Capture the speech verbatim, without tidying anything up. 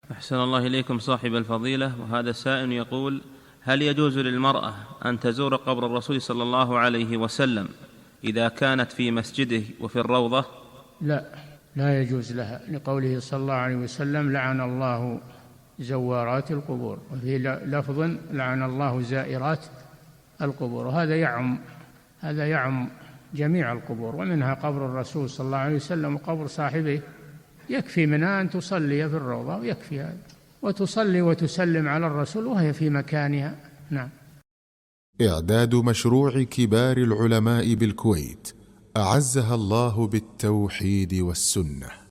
أحسن الله إليكم صاحب الفضيلة. وهذا السائل يقول: هل يجوز للمرأة أن تزور قبر الرسول صلى الله عليه وسلم إذا كانت في مسجده وفي الروضة؟ لا، لا يجوز لها، لقوله صلى الله عليه وسلم: لعن الله زوارات القبور، وفي لفظ: لعن الله زائرات القبور. وهذا يعم هذا يعم جميع القبور، ومنها قبر الرسول صلى الله عليه وسلم وقبر صاحبه. يكفي منها أن تصلي في الروضة، ويكفي هذا، وتصلي وتسلم على الرسول وهي في مكانها. نعم. إعداد مشروع كبار العلماء بالكويت أعزها الله بالتوحيد والسنة.